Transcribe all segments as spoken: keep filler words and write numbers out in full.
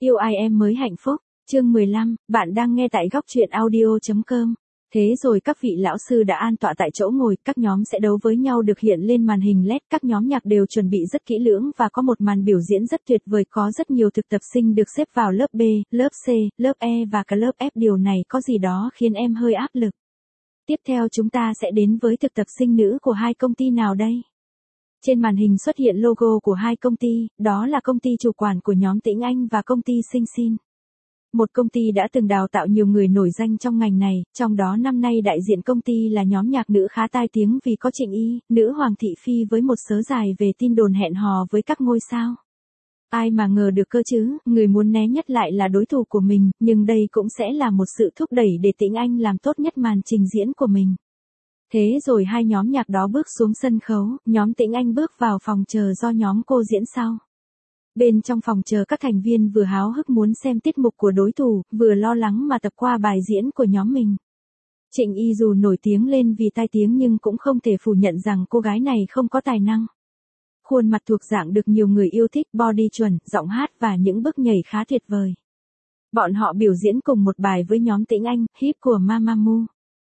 Yêu ai em mới hạnh phúc. Chương mười lăm, bạn đang nghe tại góc truyện audio chấm com. Thế rồi các vị lão sư đã an tọa tại chỗ ngồi, các nhóm sẽ đấu với nhau được hiện lên màn hình led, các nhóm nhạc đều chuẩn bị rất kỹ lưỡng và có một màn biểu diễn rất tuyệt vời, có rất nhiều thực tập sinh được xếp vào lớp B, lớp C, lớp E và cả lớp F, điều này có gì đó khiến em hơi áp lực. Tiếp theo chúng ta sẽ đến với thực tập sinh nữ của hai công ty nào đây? Trên màn hình xuất hiện logo của hai công ty, đó là công ty chủ quản của nhóm Tĩnh Anh và công ty Sinh Xin. Một công ty đã từng đào tạo nhiều người nổi danh trong ngành này, trong đó năm nay đại diện công ty là nhóm nhạc nữ khá tai tiếng vì có Trịnh Y, nữ Hoàng Thị Phi với một sớ dài về tin đồn hẹn hò với các ngôi sao. Ai mà ngờ được cơ chứ, người muốn né nhất lại là đối thủ của mình, nhưng đây cũng sẽ là một sự thúc đẩy để Tĩnh Anh làm tốt nhất màn trình diễn của mình. Thế rồi hai nhóm nhạc đó bước xuống sân khấu, nhóm Tĩnh Anh bước vào phòng chờ do nhóm cô diễn sau. Bên trong phòng chờ các thành viên vừa háo hức muốn xem tiết mục của đối thủ, vừa lo lắng mà tập qua bài diễn của nhóm mình. Trịnh Y dù nổi tiếng lên vì tai tiếng nhưng cũng không thể phủ nhận rằng cô gái này không có tài năng. Khuôn mặt thuộc dạng được nhiều người yêu thích, body chuẩn, giọng hát và những bước nhảy khá tuyệt vời. Bọn họ biểu diễn cùng một bài với nhóm Tĩnh Anh, Hip của Mamamoo.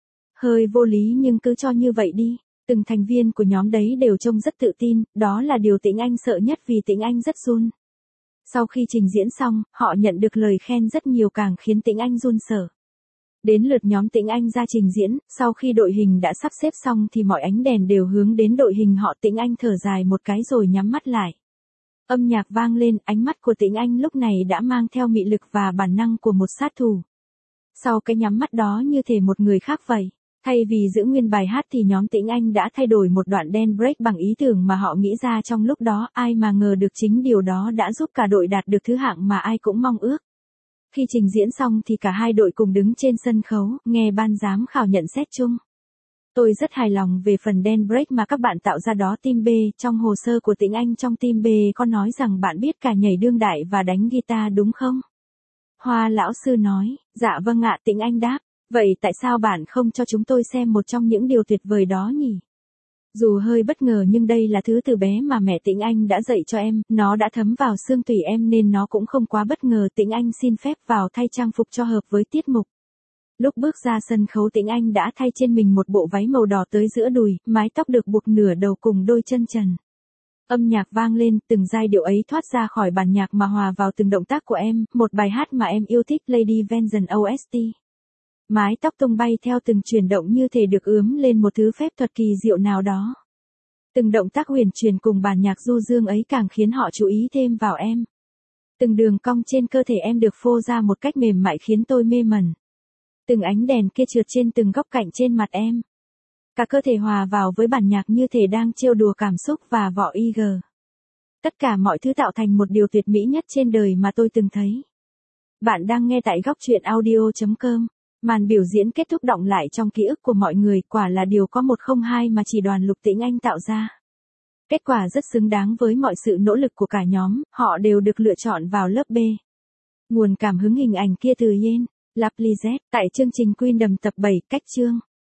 Hơi vô lý nhưng cứ cho như vậy đi. Từng thành viên của nhóm đấy đều trông rất tự tin, đó là điều Tĩnh Anh sợ nhất vì Tĩnh Anh rất run. Sau khi trình diễn xong, họ nhận được lời khen rất nhiều càng khiến Tĩnh Anh run sợ. Đến lượt nhóm Tĩnh Anh ra trình diễn, sau khi đội hình đã sắp xếp xong thì mọi ánh đèn đều hướng đến đội hình họ. Tĩnh Anh thở dài một cái rồi nhắm mắt lại. Âm nhạc vang lên, ánh mắt của Tĩnh Anh lúc này đã mang theo mị lực và bản năng của một sát thủ. Sau cái nhắm mắt đó như thể một người khác vậy. Thay vì giữ nguyên bài hát thì nhóm Tĩnh Anh đã thay đổi một đoạn dance break bằng ý tưởng mà họ nghĩ ra trong lúc đó, ai mà ngờ được chính điều đó đã giúp cả đội đạt được thứ hạng mà ai cũng mong ước. Khi trình diễn xong thì cả hai đội cùng đứng trên sân khấu, nghe ban giám khảo nhận xét chung. Tôi rất hài lòng về phần dance break mà các bạn tạo ra đó. Team B, trong hồ sơ của Tĩnh Anh trong Team B có nói rằng bạn biết cả nhảy đương đại và đánh guitar đúng không? Hoa lão sư nói, dạ vâng ạ. Tĩnh Anh đáp. Vậy tại sao bạn không cho chúng tôi xem một trong những điều tuyệt vời đó nhỉ? Dù hơi bất ngờ nhưng đây là thứ từ bé mà mẹ Tĩnh Anh đã dạy cho em, nó đã thấm vào xương tủy em nên nó cũng không quá bất ngờ. Tĩnh Anh xin phép vào thay trang phục cho hợp với tiết mục. Lúc bước ra sân khấu Tĩnh Anh đã thay trên mình một bộ váy màu đỏ tới giữa đùi, mái tóc được buộc nửa đầu cùng đôi chân trần. Âm nhạc vang lên, từng giai điệu ấy thoát ra khỏi bản nhạc mà hòa vào từng động tác của em, một bài hát mà em yêu thích, Lady Vengeance o ét tê. Mái tóc tung bay theo từng chuyển động như thể được ướm lên một thứ phép thuật kỳ diệu nào đó. Từng động tác huyền chuyển cùng bản nhạc du dương ấy càng khiến họ chú ý thêm vào em. Từng đường cong trên cơ thể em được phô ra một cách mềm mại khiến tôi mê mẩn. Từng ánh đèn kia trượt trên từng góc cạnh trên mặt em. Cả cơ thể hòa vào với bản nhạc như thể đang trêu đùa cảm xúc và vỏ i giê. Tất cả mọi thứ tạo thành một điều tuyệt mỹ nhất trên đời mà tôi từng thấy. Bạn đang nghe tại góc truyện audio chấm com. Màn biểu diễn kết thúc đọng lại trong ký ức của mọi người, quả là điều có một không hai mà chỉ đoàn Lục Tĩnh Anh tạo ra. Kết quả rất xứng đáng với mọi sự nỗ lực của cả nhóm, họ đều được lựa chọn vào lớp B. Nguồn cảm hứng hình ảnh kia từ Yen, Laplize, tại chương trình Queendom tập bảy, cách chương.